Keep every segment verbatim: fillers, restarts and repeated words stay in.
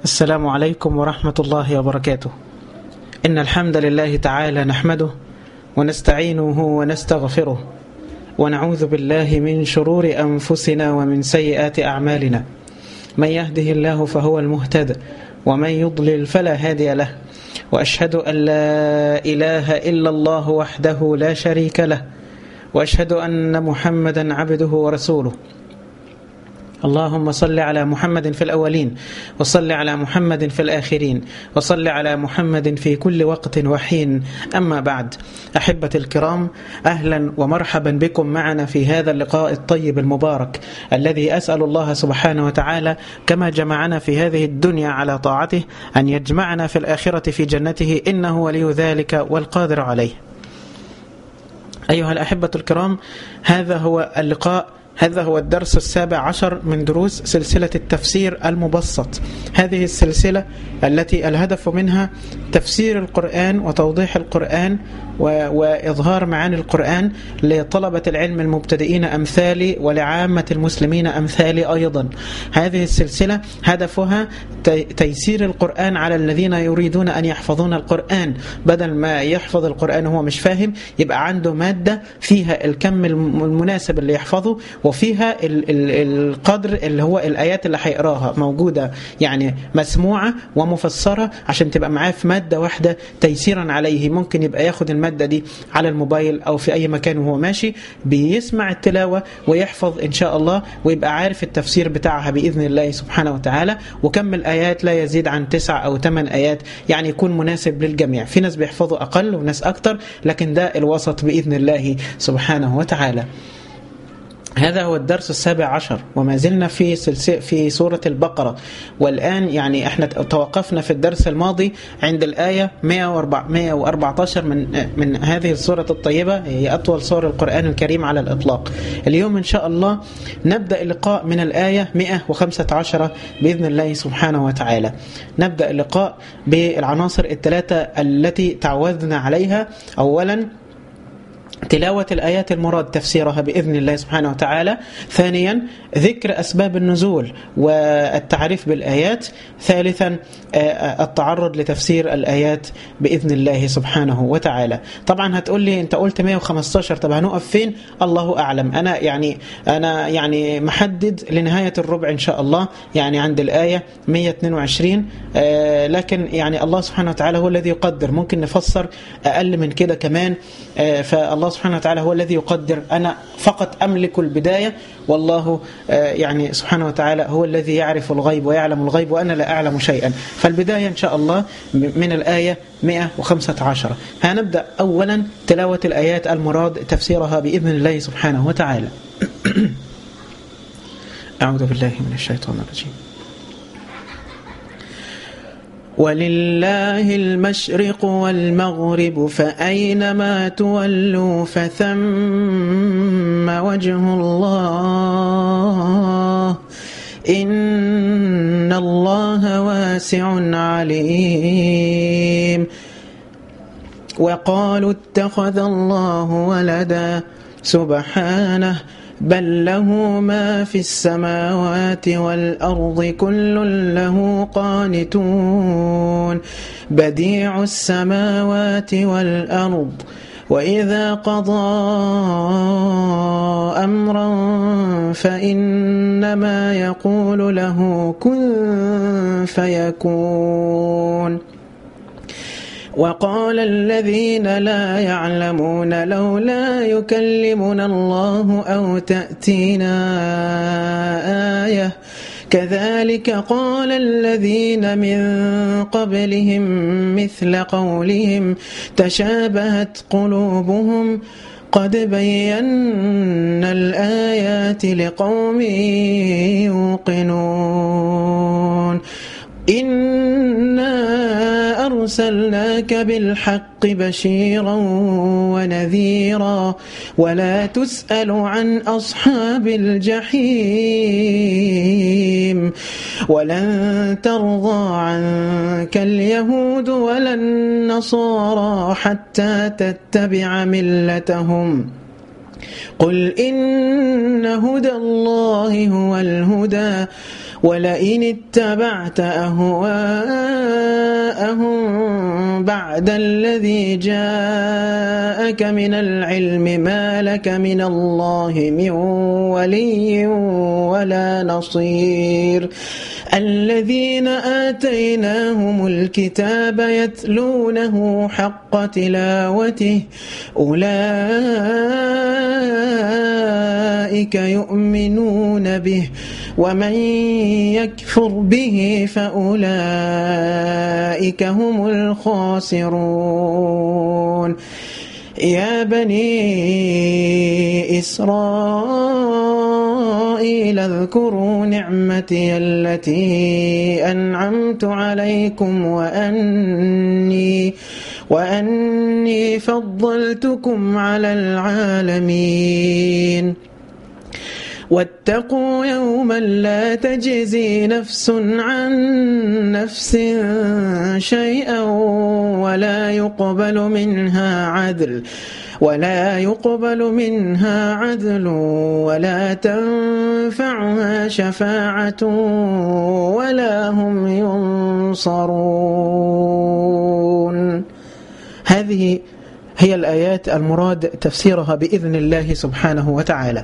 السلام عليكم ورحمة الله وبركاته. إن الحمد لله تعالى نحمده ونستعينه ونستغفره ونعوذ بالله من شرور أنفسنا ومن سيئات أعمالنا. من يهده الله فهو المهتد ومن يضلل فلا هادي له، وأشهد أن لا إله إلا الله وحده لا شريك له، وأشهد أن محمدا عبده ورسوله. اللهم صل على محمد في الأولين، وصل على محمد في الآخرين، وصل على محمد في كل وقت وحين. أما بعد، أحبة الكرام، أهلا ومرحبا بكم معنا في هذا اللقاء الطيب المبارك، الذي أسأل الله سبحانه وتعالى كما جمعنا في هذه الدنيا على طاعته أن يجمعنا في الآخرة في جنته، إنه ولي ذلك والقادر عليه. أيها الأحبة الكرام، هذا هو اللقاء هذا هو الدرس السابع عشر من دروس سلسلة التفسير المبسط. هذه السلسلة التي الهدف منها تفسير القرآن وتوضيح القرآن وإظهار معاني القرآن لطلبة العلم المبتدئين أمثالي ولعامة المسلمين أمثالي أيضا. هذه السلسلة هدفها تيسير القرآن على الذين يريدون أن يحفظون القرآن، بدل ما يحفظ القرآن وهو مش فاهم، يبقى عنده مادة فيها الكم المناسب اللي يحفظه، وفيها ال ال القدر اللي هو الآيات اللي هيقراها موجودة، يعني مسموعة ومفسرة، عشان تبقى معاه في مادة واحدة تيسيرا عليه. ممكن يبقى ياخد المادة دي على الموبايل أو في أي مكان وهو ماشي، بيسمع التلاوة ويحفظ إن شاء الله، ويبقى عارف التفسير بتاعها بإذن الله سبحانه وتعالى. وكم الآيات لا يزيد عن تسع أو ثمان آيات، يعني يكون مناسب للجميع. في ناس بيحفظوا أقل وناس أكتر، لكن ده الوسط بإذن الله سبحانه وتعالى. هذا هو الدرس السابع عشر، وما زلنا في سلسلة في سورة البقرة. والآن يعني احنا توقفنا في الدرس الماضي عند الآية مئة وأربعة عشر من من هذه السورة الطيبة، هي أطول سورة القرآن الكريم على الإطلاق. اليوم إن شاء الله نبدأ اللقاء من الآية مئة وخمسة عشر بإذن الله سبحانه وتعالى. نبدأ اللقاء بالعناصر الثلاثة التي تعودنا عليها. أولا، تلاوة الآيات المراد تفسيرها بإذن الله سبحانه وتعالى. ثانيا، ذكر أسباب النزول والتعريف بالآيات. ثالثا، التعرض لتفسير الآيات بإذن الله سبحانه وتعالى. طبعا هتقول لي أنت قلت مئة وخمسة عشر، طب هنقف فين؟ الله أعلم. أنا يعني أنا يعني محدد لنهاية الربع إن شاء الله، يعني عند الآية مئة واثنين وعشرين، لكن يعني الله سبحانه وتعالى هو الذي يقدر. ممكن نفسر أقل من كده كمان، فالله سبحانه وتعالى هو الذي يقدر. أنا فقط أملك البداية، والله يعني سبحانه وتعالى هو الذي يعرف الغيب ويعلم الغيب، وأنا لا أعلم شيئا. فالبداية إن شاء الله من الآية مئة وخمسة عشر. هنبدأ أولا تلاوة الآيات المراد تفسيرها بإذن الله سبحانه وتعالى. أعوذ بالله من الشيطان الرجيم. ولله المشرق والمغرب، فأينما تولوا فثم وجه الله، إن الله واسع عليم. وقالوا اتخذ الله ولدا، سبحانه، بل له ما في السماوات والأرض كل له قانتون، بديع السماوات والأرض، وإذا قضى أمرا فإنما يقول له كن فيكون. وقال الذين لا يعلمون لولا يكلمنا الله أو تأتينا آية، كذلك قال الذين من قبلهم مثل قولهم تشابهت قلوبهم، قد بينا الآيات لقوم يوقنون. إنا أرسلناك بالحق بشيرا ونذيرا، ولا تسأل عن أصحاب الجحيم، ولن ترضى عنك اليهود ولا النصارى حتى تتبع ملتهم، قل إن هدى الله هو الهدى ولئن اتبعت أهواءهم بعد الذي جاءك من العلم ما لك من الله من ولي ولا نصير الذين آتيناهم الكتاب يتلونه حق تلاوته أولئك يؤمنون به ومن يكفر به فأولئك هم الخاسرون يا بني إسرائيل اذكروا نعمتي التي أنعمت عليكم وأني وأني فضلتكم على العالمين واتقوا يوما لا تجزي نفس عن نفس شيئا ولا يقبل منها عدل ولا يقبل منها عدل ولا تنفعها شفاعة ولا هم ينصرون. هذه هي الآيات المراد تفسيرها بإذن الله سبحانه وتعالى.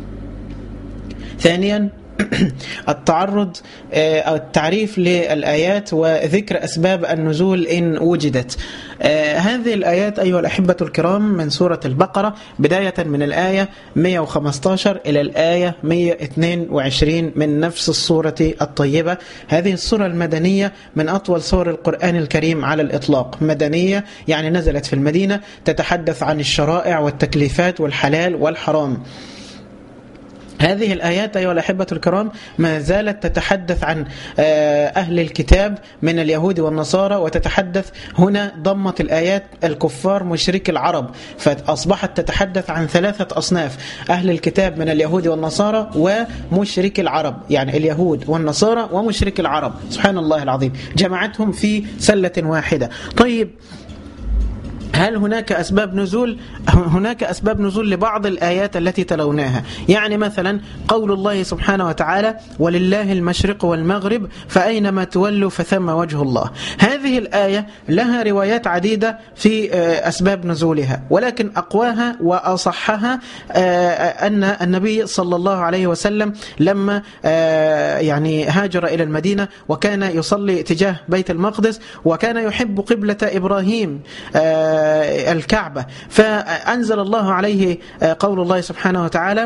ثانيا التعرض أو التعريف للآيات وذكر أسباب النزول إن وجدت. هذه الآيات أيها الأحبة الكرام من سورة البقرة بداية من الآية مئة وخمسة عشر إلى الآية مئة واثنين وعشرين من نفس السورة الطيبة. هذه السورة المدنية من أطول سور القرآن الكريم على الإطلاق. مدنية يعني نزلت في المدينة، تتحدث عن الشرائع والتكليفات والحلال والحرام. هذه الآيات أيها الأحبة الكرام ما زالت تتحدث عن أهل الكتاب من اليهود والنصارى، وتتحدث هنا ضمت الآيات الكفار مشرك العرب، فأصبحت تتحدث عن ثلاثة أصناف: أهل الكتاب من اليهود والنصارى ومشرك العرب، يعني اليهود والنصارى ومشرك العرب. سبحان الله العظيم، جمعتهم في سلة واحدة. طيب، هل هناك أسباب نزول؟ هناك أسباب نزول لبعض الآيات التي تلوناها. يعني مثلا قول الله سبحانه وتعالى: ولله المشرق والمغرب فأينما تولوا فثم وجه الله. هذه الآية لها روايات عديدة في أسباب نزولها، ولكن أقواها وأصحها أن النبي صلى الله عليه وسلم لما يعني هاجر إلى المدينة وكان يصلي تجاه بيت المقدس، وكان يحب قبلة إبراهيم الكعبة، فأنزل الله عليه قول الله سبحانه وتعالى: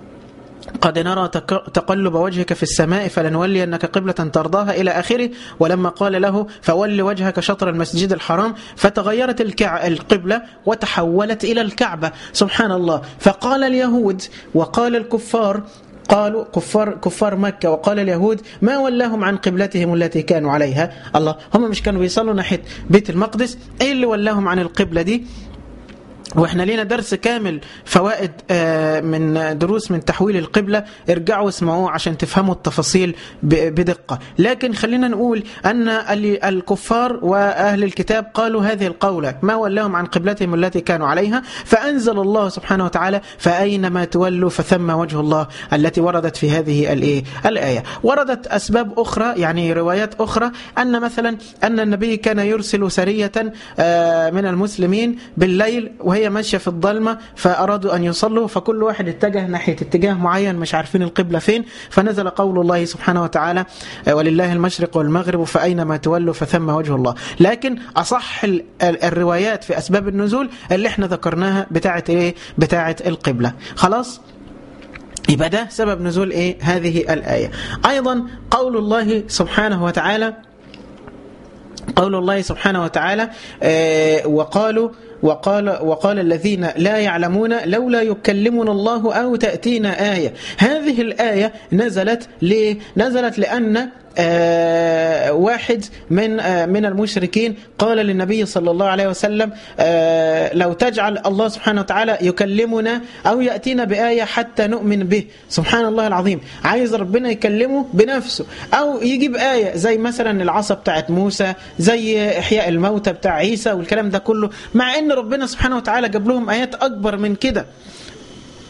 قد نرى تقلب وجهك في السماء فلنولينك قبلة ترضاها إلى آخره. ولما قال له: فول وجهك شطر المسجد الحرام، فتغيرت القبلة وتحولت إلى الكعبة. سبحان الله. فقال اليهود وقال الكفار، قالوا كفار كفار مكة وقال اليهود: ما ولاهم عن قبلتهم التي كانوا عليها. الله، هم مش كانوا بيصلوا ناحية بيت المقدس؟ ايه اللي ولاهم عن القبلة دي؟ واحنا لينا درس كامل فوائد من دروس من تحويل القبلة، ارجعوا اسمعوه عشان تفهموا التفاصيل بدقة. لكن خلينا نقول أن الكفار وأهل الكتاب قالوا هذه القولة: ما ولاهم عن قبلتهم التي كانوا عليها. فأنزل الله سبحانه وتعالى: فأينما تولوا فثم وجه الله، التي وردت في هذه الآية. وردت أسباب أخرى، يعني روايات أخرى، أن مثلا أن النبي كان يرسل سرية من المسلمين بالليل وهي هي ماشية في الظلمة، فأرادوا أن يصلوا، فكل واحد اتجه ناحية اتجاه معين، مش عارفين القبلة فين، فنزل قول الله سبحانه وتعالى: ولله المشرق والمغرب فأينما تولوا فثم وجه الله. لكن أصح الروايات في أسباب النزول اللي احنا ذكرناها بتاعة ايه؟ بتاعة القبلة. خلاص، يبقى ده سبب نزول ايه؟ هذه الآية. أيضا قول الله سبحانه وتعالى قول الله سبحانه وتعالى آه وقالوا وقال وقال الذين لا يعلمون لولا يكلمنا الله أو تأتينا آية. هذه الآية نزلت ليه؟ نزلت لأن آه واحد من آه من المشركين قال للنبي صلى الله عليه وسلم: آه لو تجعل الله سبحانه وتعالى يكلمنا أو يأتينا بآية حتى نؤمن به. سبحان الله العظيم، عايز ربنا يكلمه بنفسه أو يجيب آية زي مثلا العصا بتاعت موسى، زي إحياء الموتى بتاع عيسى والكلام ده كله، مع أن ربنا سبحانه وتعالى جاب لهم آيات أكبر من كده.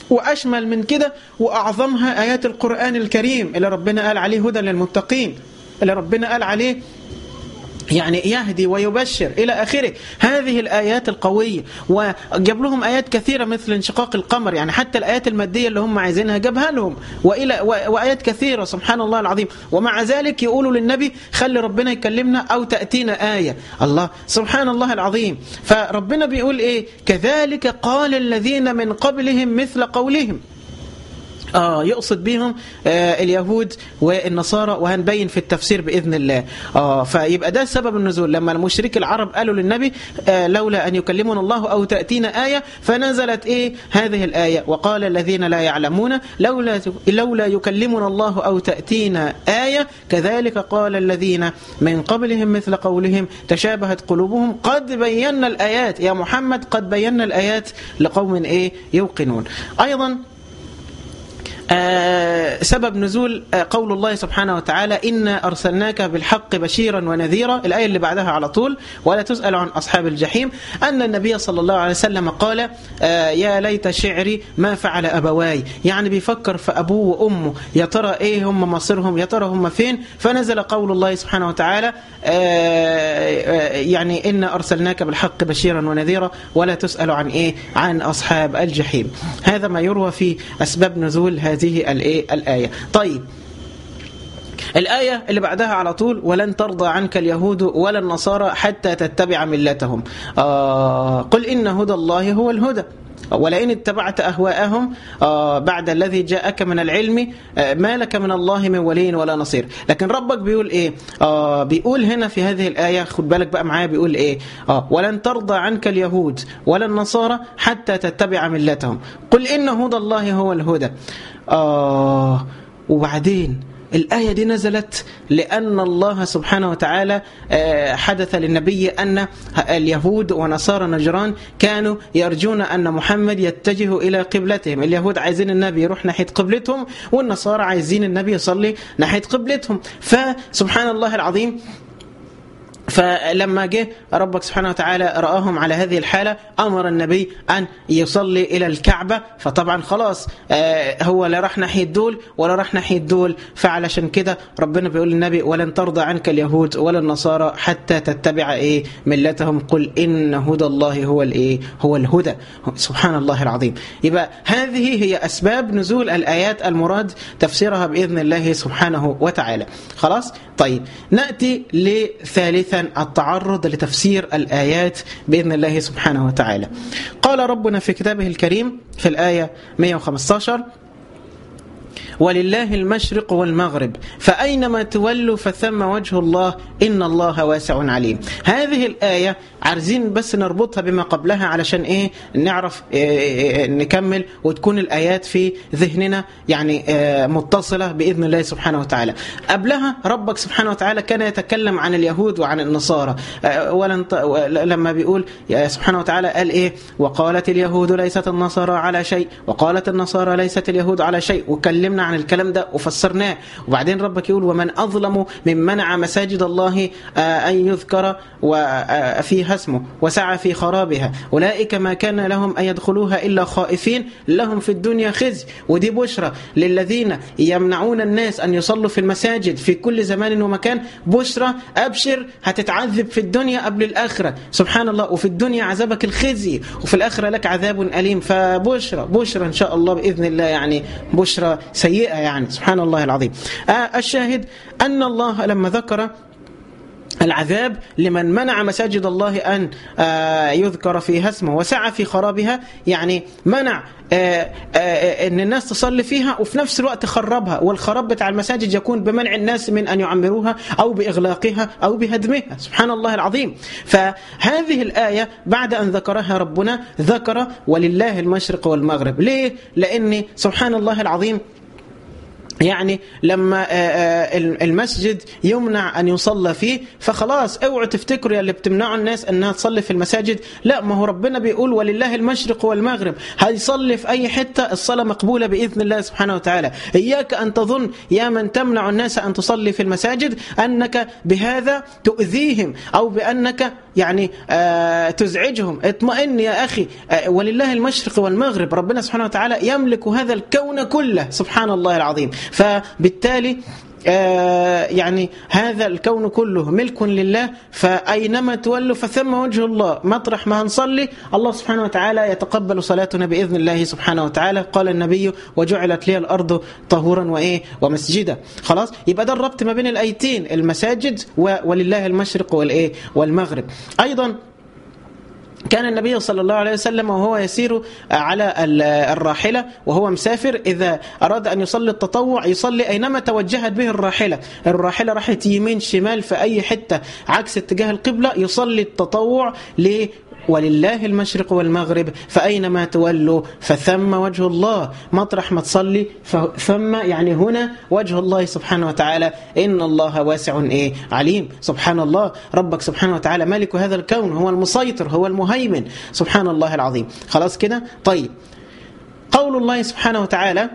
وأشمل من كده وأعظمها آيات القرآن الكريم اللي ربنا قال عليه هدى للمتقين، اللي ربنا قال عليه يعني يهدي ويبشر إلى آخره. هذه الآيات القوية، وجاب لهم آيات كثيرة مثل انشقاق القمر، يعني حتى الآيات المادية اللي هم عايزينها جابها لهم، وإلى وآيات كثيرة سبحان الله العظيم. ومع ذلك يقولوا للنبي خلي ربنا يكلمنا أو تأتينا آية. الله سبحان الله العظيم. فربنا بيقول إيه؟ كذلك قال الذين من قبلهم مثل قولهم. آه يقصد بهم آه اليهود والنصارى، وهنبين في التفسير بإذن الله. آه فيبقى ده سبب النزول، لما المشرك العرب قالوا للنبي آه لولا أن يكلمنا الله أو تأتينا آية، فنزلت إيه هذه الآية وقال الذين لا يعلمون لولا لولا يكلمنا الله أو تأتينا آية كذلك قال الذين من قبلهم مثل قولهم تشابهت قلوبهم قد بينا الآيات يا محمد، قد بينا الآيات لقوم إيه يوقنون. أيضا آه سبب نزول آه قول الله سبحانه وتعالى إنا أرسلناك بالحق بشيرا ونذيرا، الآية اللي بعدها على طول ولا تسأل عن أصحاب الجحيم، أن النبي صلى الله عليه وسلم قال آه يا ليت شعري ما فعل أبواي، يعني بيفكر في أبوه وأمه يا ترى إيه هم مصيرهم، يا ترى هم فين. فنزل قول الله سبحانه وتعالى آه آه يعني إنا أرسلناك بالحق بشيرا ونذيرا ولا تسأل عن إيه عن أصحاب الجحيم. هذا ما يروى في أسباب نزول هذه هذه الآية. طيب الآية اللي بعدها على طول ولن ترضى عنك اليهود ولا النصارى حتى تتبع ملتهم. آه قل إن هدى الله هو الهدى ولئن اتبعت أهواءهم آه بعد الذي جاءك من العلم آه ما لك من الله من ولي ولا نصير. لكن ربك بيقول إيه؟ آه بيقول هنا في هذه الآية، خد بالك بقى معايا، بيقول إيه؟ آه ولن ترضى عنك اليهود ولا النصارى حتى تتبع ملتهم قل إن هدى الله هو الهدى. آه وبعدين الآية دي نزلت لأن الله سبحانه وتعالى حدث للنبي أن اليهود ونصارى نجران كانوا يرجون أن محمد يتجه إلى قبلتهم. اليهود عايزين النبي يروح ناحية قبلتهم، والنصارى عايزين النبي يصلي ناحية قبلتهم. فسبحان الله العظيم، فلما جه ربك سبحانه وتعالى رآهم على هذه الحالة أمر النبي أن يصلي إلى الكعبة. فطبعا خلاص آه هو لا راح ناحية دول ولا راح ناحية دول، فعلشان كده ربنا بيقول للنبي ولن ترضى عنك اليهود ولا النصارى حتى تتبع إيه ملتهم قل إن هدى الله هو الإيه هو الهدى. سبحان الله العظيم. يبقى هذه هي أسباب نزول الآيات المراد تفسيرها بإذن الله سبحانه وتعالى. خلاص. طيب نأتي لثالثا التعرض لتفسير الآيات بإذن الله سبحانه وتعالى. قال ربنا في كتابه الكريم في الآية مئة وخمسة عشر ولله المشرق والمغرب فأينما تولوا فثم وجه الله إن الله واسع عليم. هذه الآية عايزين بس نربطها بما قبلها علشان إيه نعرف إيه نكمل وتكون الآيات في ذهننا يعني إيه متصلة بإذن الله سبحانه وتعالى. قبلها ربك سبحانه وتعالى كان يتكلم عن اليهود وعن النصارى إيه ولن ت... لما بيقول سبحانه وتعالى قال إيه وقالت اليهود ليست النصارى على شيء وقالت النصارى ليست اليهود على شيء، وكلمنا عن الكلام ده وفسرناه. وبعدين ربك يقول ومن أظلم من منع مساجد الله أن يذكر وفيها اسمه وسعى في خرابها أولئك ما كان لهم أن يدخلوها إلا خائفين لهم في الدنيا خزي. ودي بشرى للذين يمنعون الناس أن يصلوا في المساجد في كل زمان ومكان، بشرى أبشر هتتعذب في الدنيا قبل الآخرة سبحان الله، وفي الدنيا عذابك الخزي وفي الآخرة لك عذاب أليم. فبشرى بشرى إن شاء الله بإذن الله، يعني بشرى سيئة يعني سبحان الله العظيم. آه الشاهد أن الله لما ذكر العذاب لمن منع مساجد الله أن آه يذكر فيها اسمه وسعى في خرابها، يعني منع آه آه أن الناس تصلي فيها وفي نفس الوقت خربها، والخراب بتاع المساجد يكون بمنع الناس من أن يعمروها أو بإغلاقها أو بهدمها سبحان الله العظيم. فهذه الآية بعد أن ذكرها ربنا ذكر ولله المشرق والمغرب. ليه؟ لأن سبحان الله العظيم يعني لما المسجد يمنع أن يصلى فيه فخلاص اوعوا تفتكروا يا اللي بتمنعوا الناس أنها تصلي في المساجد، لا، ما هو ربنا بيقول ولله المشرق والمغرب، هيصلي في أي حتة الصلاة مقبولة بإذن الله سبحانه وتعالى. إياك أن تظن يا من تمنع الناس أن تصلي في المساجد أنك بهذا تؤذيهم أو بأنك يعني آه تزعجهم. اطمئن يا أخي، آه ولله المشرق والمغرب، ربنا سبحانه وتعالى يملك هذا الكون كله سبحان الله العظيم. فبالتالي آه يعني هذا الكون كله ملك لله، فأينما تولوا فثم وجه الله. مطرح ما هنصلي الله سبحانه وتعالى يتقبل صلاتنا بإذن الله سبحانه وتعالى. قال النبي وجعلت لي الأرض طهورا وإيه ومسجدا. خلاص، يبقى ده الربط ما بين الآيتين، المساجد ولله المشرق والإيه والمغرب. أيضا كان النبي صلى الله عليه وسلم وهو يسير على الراحلة وهو مسافر، إذا أراد أن يصلي التطوع يصلي أينما توجهت به الراحلة. الراحلة راحت يمين شمال في أي حتة عكس اتجاه القبلة، يصلي التطوع ل ولله المشرق والمغرب فأينما تولوا فثم وجه الله. مطرح ما تصلي ثم يعني هنا وجه الله سبحانه وتعالى. إن الله واسع إيه عليم. سبحان الله، ربك سبحانه وتعالى مالك هذا الكون، هو المسيطر، هو المهيمن سبحان الله العظيم. خلاص كده. طيب، قول الله سبحانه وتعالى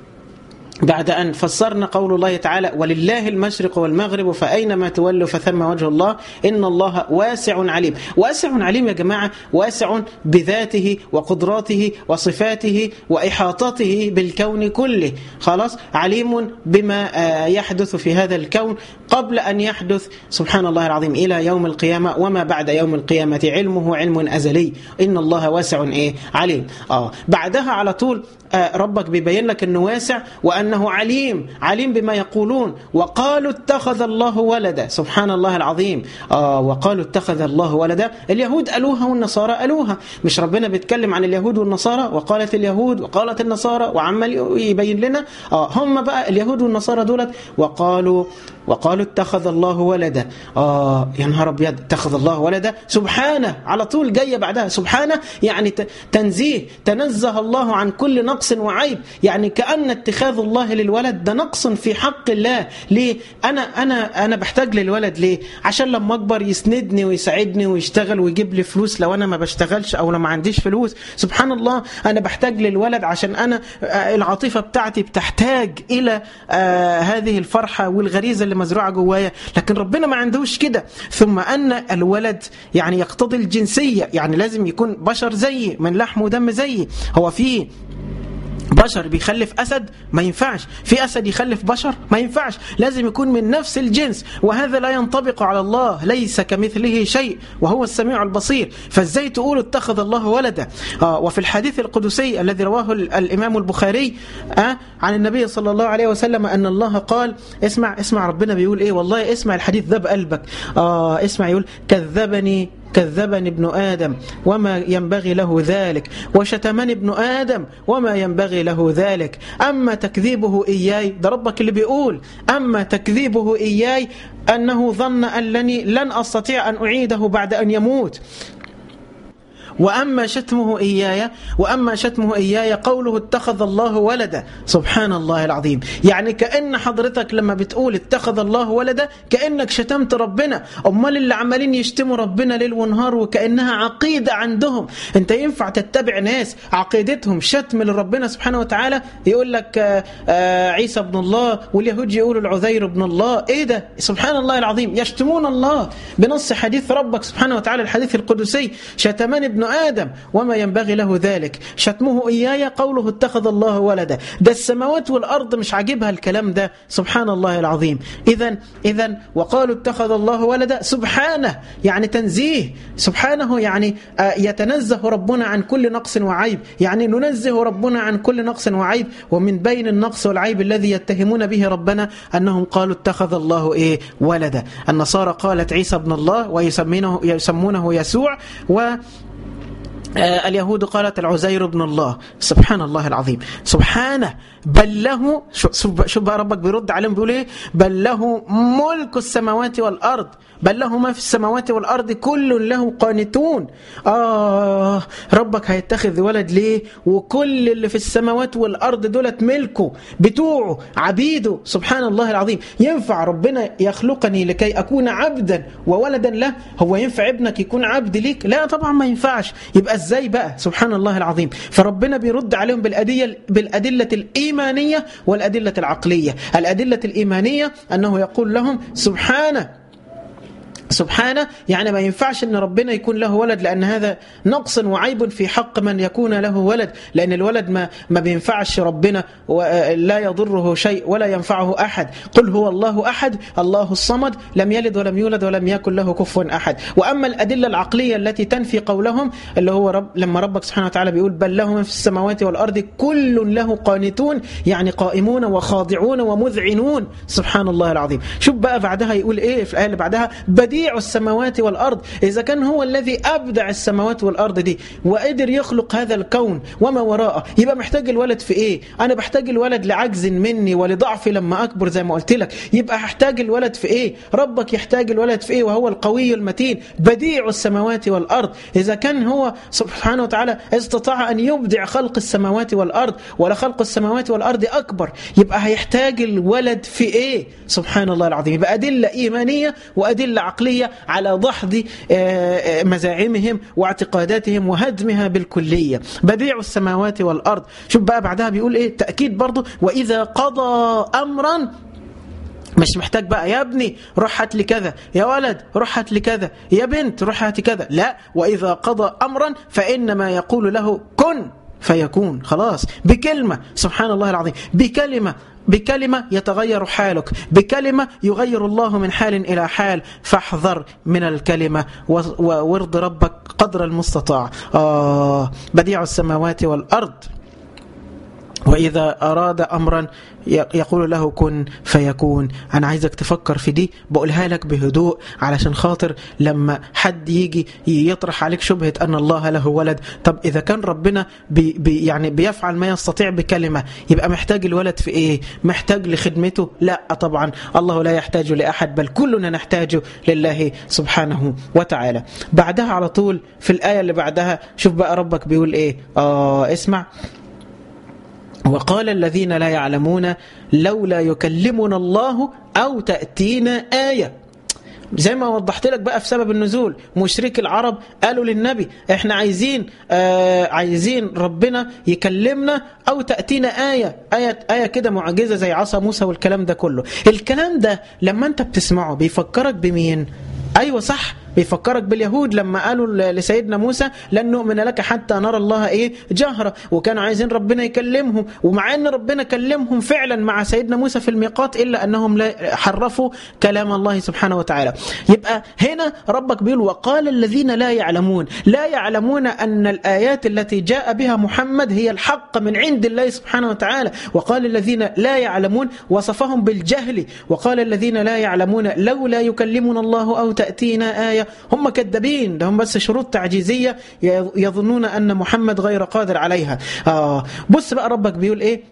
بعد أن فسرنا قول الله تعالى ولله المشرق والمغرب فأينما تولوا فثم وجه الله، إن الله واسع عليم. واسع عليم يا جماعة، واسع بذاته وقدراته وصفاته وإحاطته بالكون كله. خلاص، عليم بما يحدث في هذا الكون قبل أن يحدث سبحان الله العظيم إلى يوم القيامة وما بعد يوم القيامة. علمه علم أزلي. إن الله واسع إيه عليم. آه بعدها على طول آه ربك بيبين لك أنه واسع وأنه عليم، عليم بما يقولون. وقالوا اتخذ الله ولدا. سبحان الله العظيم. آه وقالوا اتخذ الله ولدا. اليهود قالوها والنصارى قالوها. مش ربنا بيتكلم عن اليهود والنصارى؟ وقالت اليهود وقالت النصارى، وعمال يبين لنا آه هم بقى اليهود والنصارى دولت وقالوا وقالوا اتخذ الله ولدا. آه يا نهار أبيض، اتخذ الله ولدا. سبحانه على طول جاية بعدها. سبحانه يعني تنزيه، تنزه الله عن كل نقص وعيب. يعني كأن اتخاذ الله للولد ده نقص في حق الله. ليه؟ أنا أنا أنا بحتاج للولد ليه؟ عشان لما أكبر يسندني ويساعدني ويشتغل ويجيب لي فلوس لو أنا ما بشتغلش أو لو ما عنديش فلوس. سبحان الله، أنا بحتاج للولد عشان أنا العاطفة بتاعتي بتحتاج إلى آه هذه الفرحة والغريزة اللي مزروعة جوايا. لكن ربنا ما عندهوش كده. ثم أن الولد يعني يقتضي الجنسية، يعني لازم يكون بشر زيي من لحم ودم زيي. هو فيه بشر بيخلف أسد؟ ما ينفعش. في أسد يخلف بشر؟ ما ينفعش. لازم يكون من نفس الجنس، وهذا لا ينطبق على الله. ليس كمثله شيء وهو السميع البصير. فازاي تقول اتخذ الله ولدا؟ آه وفي الحديث القدسي الذي رواه الإمام البخاري آه عن النبي صلى الله عليه وسلم أن الله قال، اسمع اسمع ربنا بيقول إيه، والله اسمع الحديث ده بقلبك. آه اسمع، يقول كذبني كذبني ابن آدم وما ينبغي له ذلك، وشتمني ابن آدم وما ينبغي له ذلك. أما تكذيبه إياي، ده ربك اللي بيقول، أما تكذيبه إياي أنه ظن أنني لن أستطيع أن أعيده بعد أن يموت. وأما شتمه إياي وأما شتمه إياي قوله اتخذ الله ولدا. سبحان الله العظيم. يعني كأن حضرتك لما بتقول اتخذ الله ولدا كأنك شتمت ربنا. أمال اللي عمالين يشتموا ربنا ليل ونهار وكأنها عقيدة عندهم. أنت ينفع تتبع ناس عقيدتهم شتم لربنا سبحانه وتعالى؟ يقول لك آآ آآ عيسى ابن الله، واليهود يقولوا العزير ابن الله. إيه ده؟ سبحان الله العظيم. يشتمون الله بنص حديث ربك سبحانه وتعالى الحديث القدسي، شتمني ابن آدم وما ينبغي له ذلك. شتمه إياي قوله اتخذ الله ولدا. ده السماوات والأرض مش عاجبها الكلام ده. سبحان الله العظيم. إذن إذن وقالوا اتخذ الله ولدا. سبحانه يعني تنزيه، سبحانه يعني يتنزه ربنا عن كل نقص وعيب. يعني ننزه ربنا عن كل نقص وعيب. ومن بين النقص والعيب الذي يتهمون به ربنا أنهم قالوا اتخذ الله إيه ولدا. النصارى قالت عيسى ابن الله ويسمونه يسمونه يسوع، و آه اليهود قالت العزير ابن الله. سبحان الله العظيم. سبحانه بل له، شو بقى ربك بيرد عليهم بيقول ايه؟ بل له ملك السماوات والأرض، بل له ما في السماوات والأرض كل له قانتون. آه ربك هيتخذ ولد ليه؟ وكل اللي في السماوات والأرض دولت ملكه بتوعه عبيده. سبحان الله العظيم. ينفع ربنا يخلقني لكي أكون عبدا وولدا له؟ هو ينفع ابنك يكون عبد ليك؟ لا طبعا ما ينفعش. يبقى ازاي بقى؟ سبحان الله العظيم. فربنا بيرد عليهم بالأدلة, بالأدلة الإيمانية والأدلة العقلية. الأدلة الإيمانية أنه يقول لهم سبحانه سبحانه، يعني ما ينفعش ان ربنا يكون له ولد، لان هذا نقص وعيب في حق من يكون له ولد، لان الولد ما ما بينفعش ربنا ولا يضره شيء ولا ينفعه احد. قل هو الله احد الله الصمد لم يلد ولم يولد ولم يكن له كفوا احد. واما الادله العقليه التي تنفي قولهم، اللي هو رب لما ربك سبحانه وتعالى بيقول بل له من في السماوات والارض كل له قانتون، يعني قائمون وخاضعون ومذعنون. سبحان الله العظيم. شوف بقى بعدها يقول ايه في الايه اللي بعدها، بديع السماوات والأرض. إذا كان هو الذي أبدع السماوات والأرض دي وقدر يخلق هذا الكون وما وراءه، يبقى محتاج الولد في إيه؟ أنا بحتاج الولد لعجز مني ولضعفي لما أكبر زي ما قلت لك، يبقى هحتاج الولد في إيه؟ ربك يحتاج الولد في إيه وهو القوي المتين بديع السماوات والأرض. إذا كان هو سبحانه وتعالى استطاع أن يبدع خلق السماوات والأرض ولا خلق السماوات والأرض أكبر، يبقى هيحتاج الولد في إيه؟ سبحان الله العظيم. يبقى أدلة إيمانية وأدلة عقلية على دحض مزاعمهم واعتقاداتهم وهدمها بالكلية. بديع السماوات والأرض. شوف بقى بعدها بيقول إيه تأكيد برضو، وإذا قضى أمرا، مش محتاج بقى يا ابني روح هات لي كذا، يا ولد روح هات لي كذا، يا بنت روح هات كذا، لا، وإذا قضى أمرا فإنما يقول له كن فيكون. خلاص، بكلمة. سبحان الله العظيم. بكلمة بكلمة يتغير حالك، بكلمة يغير الله من حال إلى حال. فاحذر من الكلمة وارض ربك قدر المستطاع. آه بديع السماوات والأرض. وإذا أراد أمرا يقول له كن فيكون. أنا عايزك تفكر في دي، بقولها لك بهدوء علشان خاطر لما حد يجي يطرح عليك شبهة أن الله له ولد. طب إذا كان ربنا بي بي يعني بيفعل ما يستطيع بكلمة، يبقى محتاج الولد في إيه؟ محتاج لخدمته؟ لا طبعا، الله لا يحتاج لأحد، بل كلنا نحتاج لله سبحانه وتعالى. بعدها على طول في الآية اللي بعدها شوف بقى ربك بيقول إيه. آه اسمع، وقال الذين لا يعلمون لولا يكلمنا الله أو تأتينا آية. زي ما وضحت لك بقى في سبب النزول، مشرك العرب قالوا للنبي احنا عايزين آه عايزين ربنا يكلمنا أو تأتينا آية آية, آية كده معجزة زي عصا موسى والكلام ده كله. الكلام ده لما انت بتسمعه بيفكرك بمين؟ أيوة صح، بيفكرك باليهود لما قالوا لسيدنا موسى لن نؤمن لك حتى نرى الله ايه جهرة، وكانوا عايزين ربنا يكلمهم، ومع ان ربنا كلمهم فعلا مع سيدنا موسى في الميقات، الا انهم لا حرفوا كلام الله سبحانه وتعالى. يبقى هنا ربك بيقول وقال الذين لا يعلمون، لا يعلمون ان الايات التي جاء بها محمد هي الحق من عند الله سبحانه وتعالى. وقال الذين لا يعلمون وصفهم بالجهل، وقال الذين لا يعلمون لولا يكلمنا الله او تأتينا آية. هم كذابين، ده هم بس شروط تعجيزية يظنون أن محمد غير قادر عليها. آه بص بقى ربك بيقول إيه،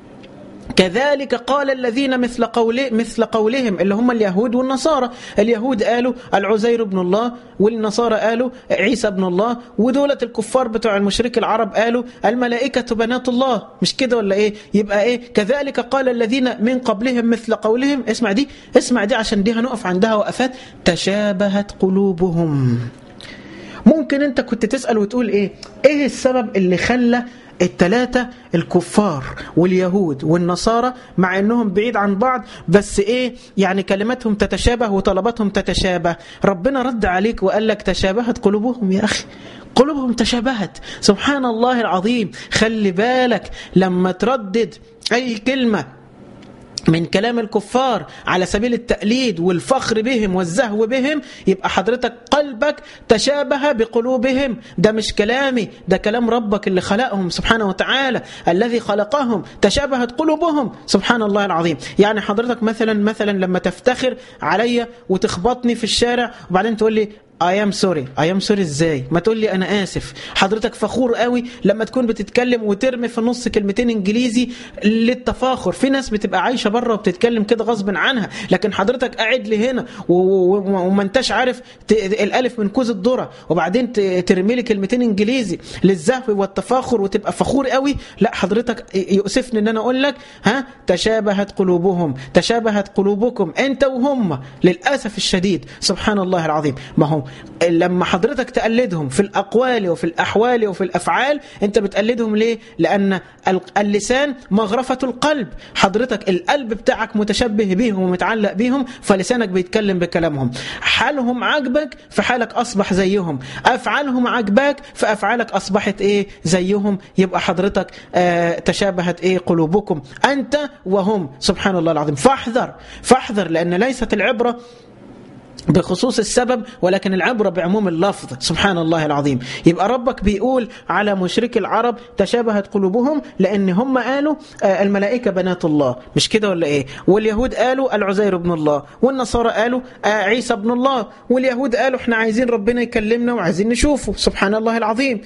كذلك قال الذين مثل قوله مثل قولهم، اللي هم اليهود والنصارى. اليهود قالوا العزير ابن الله، والنصارى قالوا عيسى ابن الله، ودولة الكفار بتوع المشرك العرب قالوا الملائكة بنات الله. مش كده ولا ايه؟ يبقى ايه كذلك قال الذين من قبلهم مثل قولهم. اسمع دي اسمع دي عشان دي هنقف عندها وقفات. تشابهت قلوبهم. ممكن انت كنت تسأل وتقول ايه ايه السبب اللي خلى الثلاثة الكفار واليهود والنصارى مع انهم بعيد عن بعض بس ايه يعني كلماتهم تتشابه وطلباتهم تتشابه؟ ربنا رد عليك وقال لك تشابهت قلوبهم. يا اخي قلوبهم تشابهت. سبحان الله العظيم. خلي بالك لما تردد اي كلمة من كلام الكفار على سبيل التقليد والفخر بهم والزهو بهم، يبقى حضرتك قلبك تشابه بقلوبهم. ده مش كلامي، ده كلام ربك اللي خلقهم سبحانه وتعالى، الذي خلقهم. تشابهت قلوبهم. سبحان الله العظيم. يعني حضرتك مثلا مثلا لما تفتخر عليا وتخبطني في الشارع وبعدين تقول لي I am sorry. I am sorry ازاي؟ ما تقول لي انا اسف. حضرتك فخور قوي لما تكون بتتكلم وترمي في النص كلمتين انجليزي للتفاخر. في ناس بتبقى عايشة بره وبتتكلم كده غصب عنها، لكن حضرتك قاعد لي هنا وما انتش عارف الالف من كوز الذرة، وبعدين ترمي لي كلمتين انجليزي للزهو والتفاخر وتبقى فخور قوي. لا حضرتك يؤسفني ان انا اقول لك ها تشابهت قلوبهم. تشابهت قلوبكم انت وهم للاسف الشديد. سبحان الله العظيم. ما هو لما حضرتك تقلدهم في الأقوال وفي الأحوال وفي الأفعال، أنت بتقلدهم ليه؟ لأن اللسان مغرفة القلب، حضرتك القلب بتاعك متشبه بيهم ومتعلق بيهم، فلسانك بيتكلم بكلامهم. حالهم عجبك فحالك أصبح زيهم، أفعالهم عجبك فأفعالك أصبحت إيه؟ زيهم. يبقى حضرتك آه تشابهت إيه؟ قلوبكم أنت وهم. سبحان الله العظيم. فاحذر فاحذر، لأن ليست العبرة بخصوص السبب ولكن العبرة بعموم اللفظ. سبحان الله العظيم. يبقى ربك بيقول على مشرك العرب تشابهت قلوبهم لأن هم قالوا الملائكة بنات الله، مش كده ولا إيه؟ واليهود قالوا العزير ابن الله، والنصارى قالوا عيسى ابن الله، واليهود قالوا احنا عايزين ربنا يكلمنا وعايزين نشوفه. سبحان الله العظيم.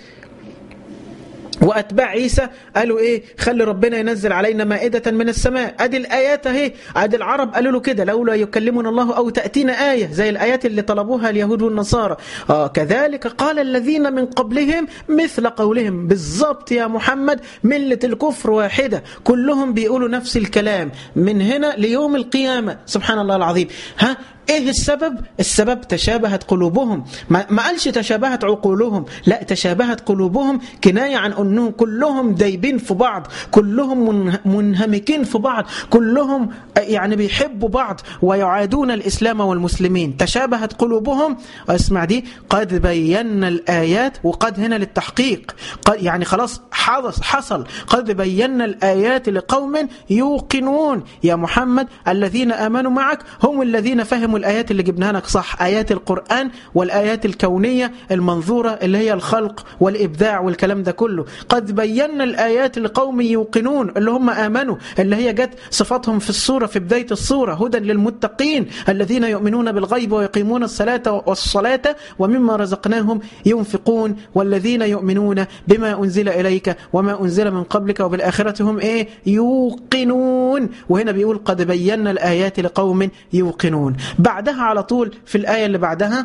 وأتباع عيسى قالوا إيه؟ خلي ربنا ينزل علينا مائدة من السماء. أدي الآيات اهي. أدي العرب قالوا له كده، لولا يكلمنا الله أو تأتينا آية، زي الآيات اللي طلبوها اليهود والنصارى. آه كذلك قال الذين من قبلهم مثل قولهم. بالضبط يا محمد، ملة الكفر واحدة، كلهم بيقولوا نفس الكلام من هنا ليوم القيامة. سبحان الله العظيم. ها ايه السبب؟ السبب تشابهت قلوبهم. ما, ما قالش تشابهت عقولهم، لا، تشابهت قلوبهم كناية عن انهم كلهم دايبين في بعض، كلهم منهمكين في بعض، كلهم يعني بيحبوا بعض ويعادون الإسلام والمسلمين. تشابهت قلوبهم. اسمع دي، قد بينا الآيات، وقد هنا للتحقيق، قد يعني خلاص حصل. قد بينا الآيات لقوم يوقنون. يا محمد الذين آمنوا معك هم الذين فهموا الآيات اللي جبناها لك صح، آيات القرآن والآيات الكونية المنظورة اللي هي الخلق والإبداع والكلام ده كله. قد بينا الآيات لقوم يوقنون، اللي هم آمنوا، اللي هي جت صفاتهم في السورة في بداية السورة، هدى للمتقين الذين يؤمنون بالغيب ويقيمون الصلاة والصلاة ومما رزقناهم ينفقون والذين يؤمنون بما أنزل إليك وما أنزل من قبلك وبالآخرة هم إيه؟ يوقنون. وهنا بيقول قد بينا الآيات لقوم يوقنون. بعدها على طول في الآية اللي بعدها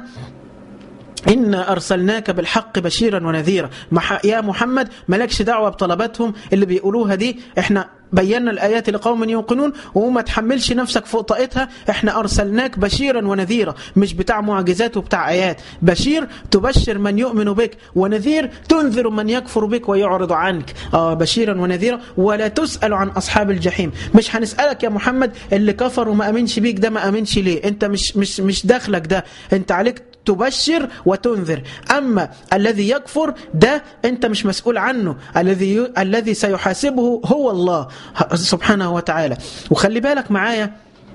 إنا أرسلناك بالحق بشيرا ونذيرا. يا محمد مالكش دعوة بطلباتهم اللي بيقولوها دي، احنا بينا الآيات لقوم يوقنون، وما تحملش نفسك فوق طاقتها. احنا أرسلناك بشيرا ونذيرا، مش بتاع معجزات وبتاع آيات. بشير تبشر من يؤمن بك، ونذير تنذر من يكفر بك ويعرض عنك. آه بشيرا ونذيرا. ولا تسأل عن أصحاب الجحيم. مش هنسألك يا محمد اللي كفر وما أمنش بيك ده ما أمنش ليه، انت مش مش مش داخلك ده، انت عليك تبشر وتنذر. أما الذي يكفر ده أنت مش مسؤول عنه، الذي ي... الذي سيحاسبه هو الله سبحانه وتعالى. وخلي بالك معايا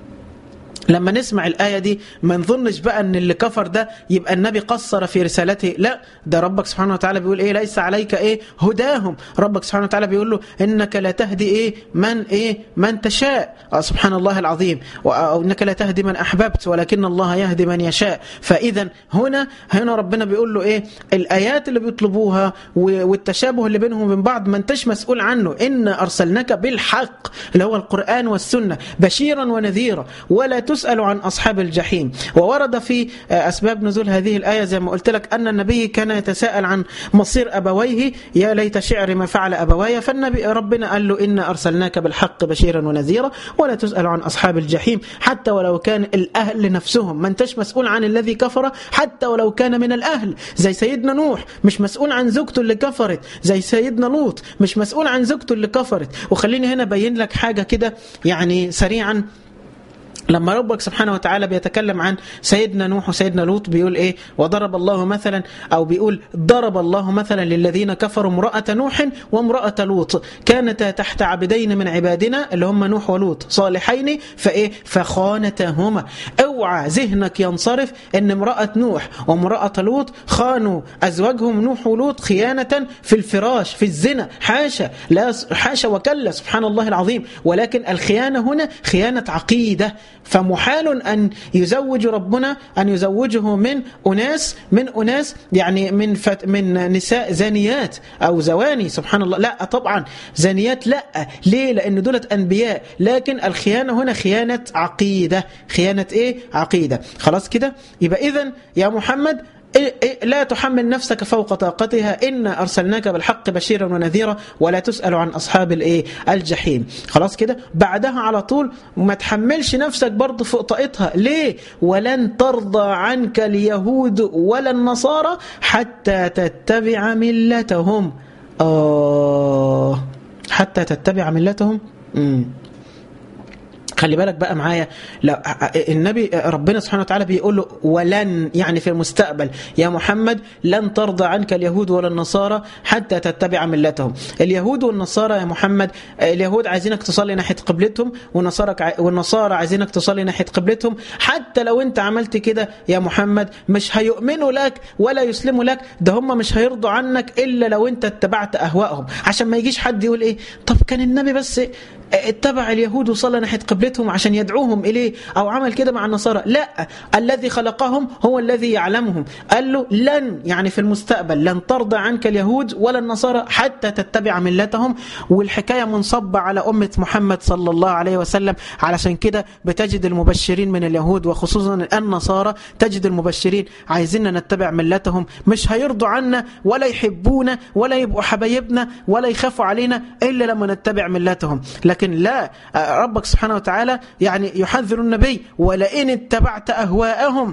لما نسمع الآية دي ما نظنش بقى أن اللي كفر ده يبقى النبي قصر في رسالته، لا، ده ربك سبحانه وتعالى بيقول إيه؟ ليس عليك إيه؟ هداهم. ربك سبحانه وتعالى بيقول له إنك لا تهدي إيه؟ من إيه؟ من تشاء. آه سبحان الله العظيم. وإنك لا تهدي من أحببت ولكن الله يهدي من يشاء. فإذا هنا هنا ربنا بيقول له إيه؟ الآيات اللي بيطلبوها والتشابه اللي بينهم وبين بعض ما أنتش مسؤول عنه. إن أرسلناك بالحق اللي هو القرآن والسنة بشيرا ونذيرا ولا تسأل عن أصحاب الجحيم. وورد في أسباب نزول هذه الآية زي ما قلت لك أن النبي كان يتساءل عن مصير أبويه، يا ليت شعر ما فعل أبواي. فالنبي ربنا قال له إن أرسلناك بالحق بشيرا ونذيرا ولا تسأل عن أصحاب الجحيم. حتى ولو كان الأهل نفسهم ما أنتش مسؤول عن الذي كفر، حتى ولو كان من الأهل، زي سيدنا نوح مش مسؤول عن زوجته اللي كفرت، زي سيدنا لوط مش مسؤول عن زوجته اللي كفرت. وخليني هنا بين لك حاجة كده يعني سريعا. لما ربك سبحانه وتعالى بيتكلم عن سيدنا نوح وسيدنا لوط بيقول إيه؟ وضرب الله مثلا، أو بيقول ضرب الله مثلا للذين كفروا امرأة نوح وامرأة لوط كانتا تحت عبدين من عبادنا اللي هم نوح ولوط صالحين فإيه؟ فخانتهما. اوعى ذهنك ينصرف ان امرأة نوح وامرأة لوط خانوا أزواجهم نوح ولوط خيانة في الفراش في الزنا، حاشا، لا حاشا وكلا سبحان الله العظيم. ولكن الخيانة هنا خيانة عقيدة، فمحال أن يزوج ربنا أن يزوجه من أناس من أناس يعني من فت من نساء زانيات أو زواني سبحان الله. لا طبعا زانيات لا. ليه؟ لأن دولت أنبياء. لكن الخيانة هنا خيانة عقيدة. خيانة إيه؟ عقيدة. خلاص كده. يبقى إذن يا محمد لا تحمل نفسك فوق طاقتها، إنا أرسلناك بالحق بشيرا ونذيرا ولا تسأل عن أصحاب الإيه الجحيم. خلاص كده. بعدها على طول ما تحملش نفسك برضو فوق طاقتها. ليه؟ ولن ترضى عنك اليهود ولا النصارى حتى تتبع ملتهم. آه حتى تتبع ملتهم. مم. خلي بالك بقى معايا، لا النبي ربنا سبحانه وتعالى بيقول له ولن، يعني في المستقبل يا محمد لن ترضى عنك اليهود ولا النصارى حتى تتبع ملتهم. اليهود والنصارى يا محمد، اليهود عايزينك تصلي ناحية قبلتهم، والنصارى والنصارى عايزينك تصلي ناحية قبلتهم. حتى لو انت عملت كده يا محمد مش هيؤمنوا لك ولا يسلموا لك، ده هم مش هيرضوا عنك إلا لو انت اتبعت أهواءهم. عشان ما يجيش حد يقول ايه، طب كان النبي بس اتبع اليهود وصلى ناحية قبلتهم عشان يدعوهم إليه، أو عمل كده مع النصارى. لا، الذي خلقهم هو الذي يعلمهم. قال له لن، يعني في المستقبل لن ترضى عنك اليهود ولا النصارى حتى تتبع ملتهم. والحكاية منصبة على أمة محمد صلى الله عليه وسلم. علشان كده بتجد المبشرين من اليهود وخصوصا النصارى، تجد المبشرين عايزين نتبع ملتهم، مش هيرضوا عنا ولا يحبونا ولا يبقوا حبايبنا ولا يخافوا علينا إلا لما نتبع ملتهم. لكن لا، ربك سبحانه وتعالى يعني يحذر النبي ولئن اتبعت أهواءهم.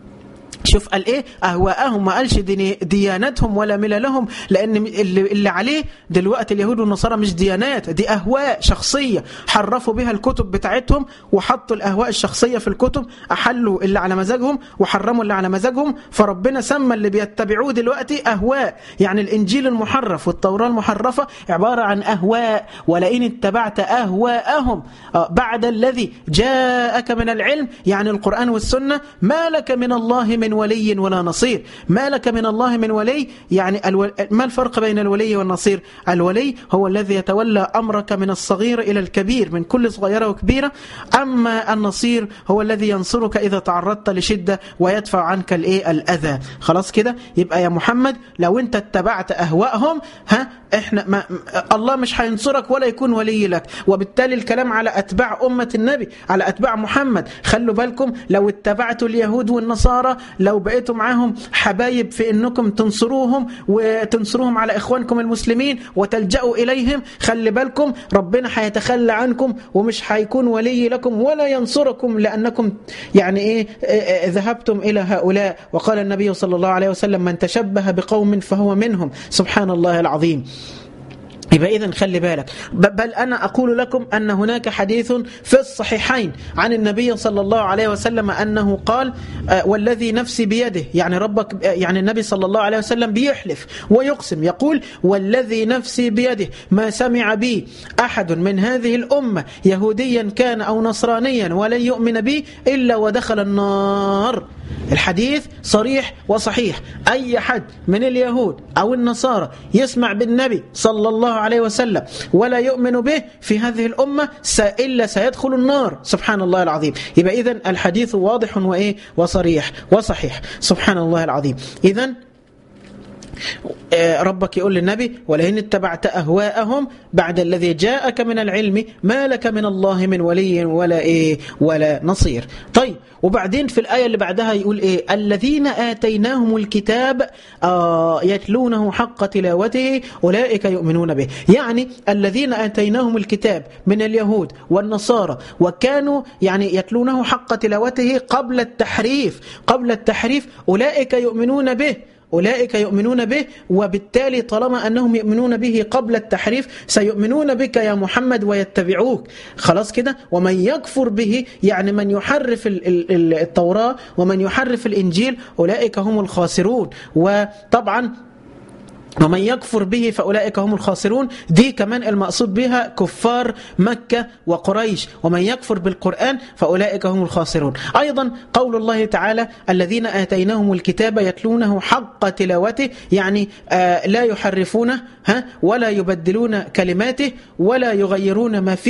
شوف قال ايه اهواءهم، ما قالش ديانتهم ولا مللهم، لان اللي, اللي عليه دلوقتي اليهود والنصارى مش ديانات، دي اهواء شخصيه حرفوا بها الكتب بتاعتهم وحطوا الاهواء الشخصيه في الكتب، احلوا اللي على مزاجهم وحرموا اللي على مزاجهم. فربنا سمى اللي بيتبعوه دلوقتي اهواء. يعني الانجيل المحرف والتوراه المحرفه عباره عن اهواء. ولئن اتبعت اهواءهم بعد الذي جاءك من العلم، يعني القران والسنه، ما لك من الله من ولي ولا نصير. ما لك من الله من ولي، يعني الو... ما الفرق بين الولي والنصير؟ الولي هو الذي يتولى أمرك من الصغير إلى الكبير، من كل صغيرة وكبيرة. أما النصير هو الذي ينصرك إذا تعرضت لشدة ويدفع عنك الإيه الأذى. خلاص كده. يبقى يا محمد لو أنت اتبعت أهواءهم، ها إحنا ما... الله مش هينصرك ولا يكون ولي لك. وبالتالي الكلام على أتباع أمة النبي، على أتباع محمد. خلوا بالكم، لو اتبعتوا اليهود والنصارى، لو بقيتوا معاهم حبايب في انكم تنصروهم وتنصروهم على اخوانكم المسلمين وتلجأوا اليهم، خلي بالكم ربنا هيتخلى عنكم ومش هيكون ولي لكم ولا ينصركم، لانكم يعني ايه ذهبتم الى هؤلاء. وقال النبي صلى الله عليه وسلم من تشبه بقوم فهو منهم. سبحان الله العظيم. يبقى إذن خلي بالك. بل أنا أقول لكم أن هناك حديث في الصحيحين عن النبي صلى الله عليه وسلم أنه قال والذي نفسي بيده، يعني ربك يعني النبي صلى الله عليه وسلم بيحلف ويقسم، يقول والذي نفسي بيده ما سمع بي أحد من هذه الأمة يهوديا كان أو نصرانيا ولن يؤمن بي إلا ودخل النار. الحديث صريح وصحيح. أي حد من اليهود أو النصارى يسمع بالنبي صلى الله عليه وسلم ولا يؤمن به في هذه الأمة إلا سيدخل النار. سبحان الله العظيم. يبقى إذن الحديث واضح وإيه وصريح وصحيح. سبحان الله العظيم. إذن ربك يقول للنبي ولئن اتبعت أهواءهم بعد الذي جاءك من العلم ما لك من الله من ولي ولا إيه ولا نصير. طيب، وبعدين في الآية اللي بعدها يقول إيه الذين آتيناهم الكتاب آه يتلونه حق تلاوته أولئك يؤمنون به. يعني الذين آتيناهم الكتاب من اليهود والنصارى وكانوا يعني يتلونه حق تلاوته قبل التحريف قبل التحريف أولئك يؤمنون به أولئك يؤمنون به. وبالتالي طالما أنهم يؤمنون به قبل التحريف سيؤمنون بك يا محمد ويتبعوك. خلاص كده. ومن يكفر به يعني من يحرف التوراة ومن يحرف الإنجيل أولئك هم الخاسرون. وطبعا ومن يكفر به فأولئك هم الخاسرون، دي كمان المقصود بها كفار مكة وقريش. ومن يكفر بالقرآن فأولئك هم الخاسرون. أيضا قول الله تعالى الذين آتيناهم الكتاب يتلونه حق تلاوته، يعني آه لا يحرفونه ها ولا يبدلون كلماته ولا يغيرون ما فيه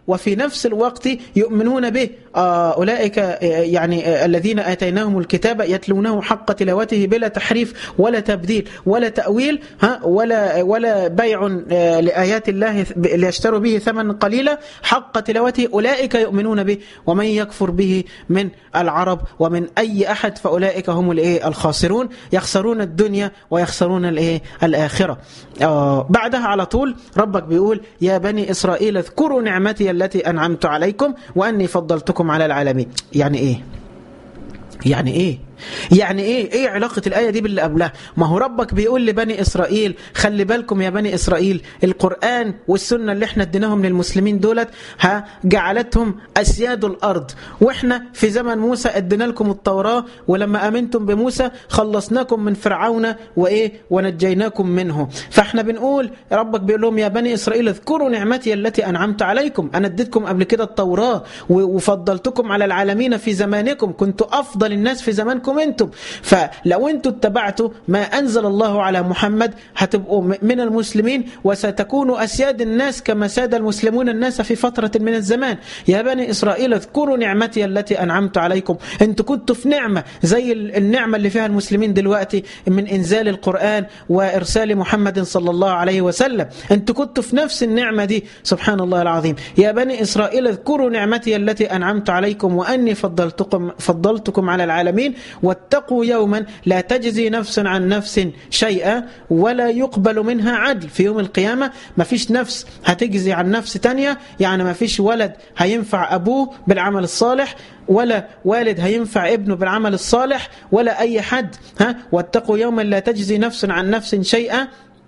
وفي نفس الوقت يؤمنون به. آه أولئك يعني الذين آتيناهم الكتاب يتلونه حق تلاوته بلا تحريف ولا تبديل ولا تأويل ها ولا ولا بيع لآيات الله ليشتروا به ثمنا قليلا حق تلاوته، أولئك يؤمنون به. ومن يكفر به من العرب ومن أي أحد فأولئك هم الايه الخاسرون، يخسرون الدنيا ويخسرون الايه الآخرة. آه بعدها على طول ربك بيقول يا بني إسرائيل اذكروا نعمتي التي أنعمت عليكم وأني فضلتكم على العالمين. يعني إيه؟ يعني إيه؟ يعني ايه ايه علاقة الآية دي باللي قبلها؟ ما هو ربك بيقول لبني إسرائيل خلي بالكم يا بني إسرائيل، القرآن والسنة اللي احنا اديناهم للمسلمين دولت ها جعلتهم أسياد الأرض، واحنا في زمن موسى ادينا لكم التوراة، ولما آمنتم بموسى خلصناكم من فرعون وايه ونجيناكم منه. فاحنا بنقول ربك بيقول لهم يا بني إسرائيل اذكروا نعمتي التي أنعمت عليكم، أنا اديتكم قبل كده التوراة وفضلتكم على العالمين في زمانكم، كنتوا أفضل الناس في زمانكم انتم، فلو انتم اتبعتوا ما أنزل الله على محمد هتبقوا من المسلمين وستكونوا أسياد الناس كما ساد المسلمون الناس في فترة من الزمان. يا بني إسرائيل اذكروا نعمتي التي أنعمت عليكم، انتوا كنتوا في نعمة زي النعمة اللي فيها المسلمين دلوقتي من إنزال القرآن وإرسال محمد صلى الله عليه وسلم، انتوا كنتوا في نفس النعمة دي. سبحان الله العظيم. يا بني إسرائيل اذكروا نعمتي التي أنعمت عليكم وأني فضلتكم, فضلتكم على العالمين واتقوا يوما لا تجزي نفس عن نفس شيئا ولا يقبل منها عدل. في يوم القيامة ما فيش نفس هتجزي عن نفس تانية، يعني ما فيش ولد هينفع أبوه بالعمل الصالح ولا والد هينفع ابنه بالعمل الصالح ولا أي حد. ها واتقوا يوما لا تجزي نفس عن نفس شيئا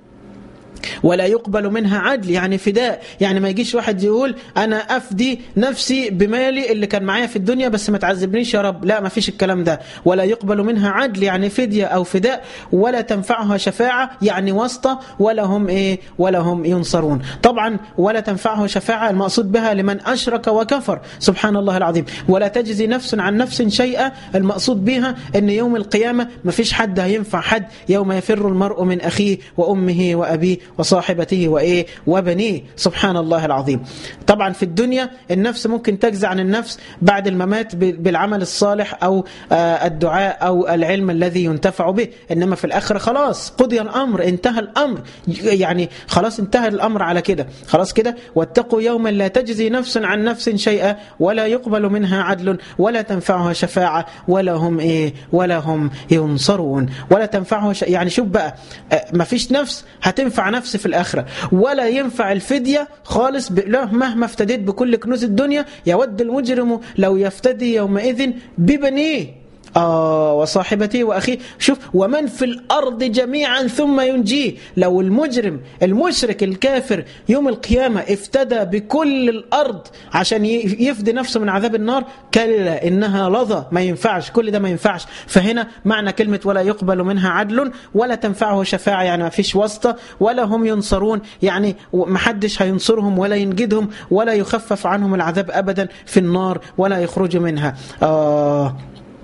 ولا يقبل منها عدل، يعني فداء، يعني ما يجيش واحد يقول أنا أفدي نفسي بمالي اللي كان معايا في الدنيا بس ما تعذبنيش يا رب، لا ما فيش الكلام ده. ولا يقبل منها عدل يعني فدية أو فداء، ولا تنفعها شفاعة يعني واسطة، ولا هم إيه ولا هم ينصرون. طبعا ولا تنفعه شفاعة المقصود بها لمن أشرك وكفر، سبحان الله العظيم. ولا تجزي نفس عن نفس شيئا المقصود بها أن يوم القيامة ما فيش حد هينفع حد، يوم يفر المرء من أخيه وأمه وأبيه وصاحبته وإيه وبنيه. سبحان الله العظيم. طبعا في الدنيا النفس ممكن تجزع عن النفس بعد الممات بالعمل الصالح أو الدعاء أو العلم الذي ينتفع به، إنما في الآخرة خلاص قضي الأمر، انتهى الأمر، يعني خلاص انتهى الأمر على كده، خلاص كده. واتقوا يوما لا تجزي نفس عن نفس شيئا ولا يقبل منها عدل ولا تنفعها شفاعة ولا هم إيه ولا هم ينصرون. ولا تنفعه ش... يعني شوف بقى ما فيش نفس هتنفع نفس في الآخرة، ولا ينفع الفدية خالص. مهما افتديت بكل كنوز الدنيا يود المجرم لو يفتدي يومئذ ببنيه آه وصاحبته وأخيه. شوف ومن في الأرض جميعا ثم ينجيه. لو المجرم المشرك الكافر يوم القيامة افتدى بكل الأرض عشان يفدي نفسه من عذاب النار، كلا إنها لظى، ما ينفعش، كل ده ما ينفعش. فهنا معنى كلمة ولا يقبل منها عدل ولا تنفعه شفاعة يعني ما فيش واسطة، ولا هم ينصرون يعني محدش هينصرهم ولا ينجدهم ولا يخفف عنهم العذاب أبدا في النار ولا يخرجوا منها. آه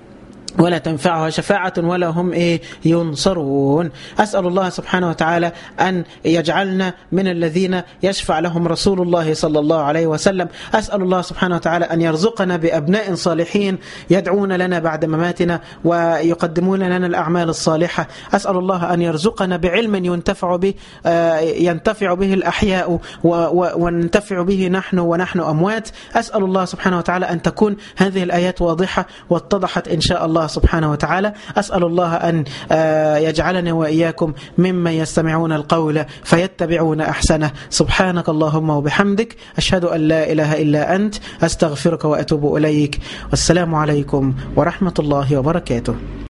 ولا تنفعها شفاعة ولا هم إيه ينصرون. أسأل الله سبحانه وتعالى أن يجعلنا من الذين يشفع لهم رسول الله صلى الله عليه وسلم. أسأل الله سبحانه وتعالى أن يرزقنا بأبناء صالحين يدعون لنا بعد مماتنا ويقدمون لنا الأعمال الصالحة. أسأل الله أن يرزقنا بعلم ينتفع به ينتفع به الأحياء وننتفع به نحن ونحن أموات. أسأل الله سبحانه وتعالى أن تكون هذه الآيات واضحة واتضحت إن شاء الله سبحانه وتعالى. أسأل الله أن يجعلنا وإياكم ممن يستمعون القول فيتبعون أحسنه. سبحانك اللهم وبحمدك أشهد أن لا إله إلا أنت أستغفرك وأتوب إليك. والسلام عليكم ورحمة الله وبركاته.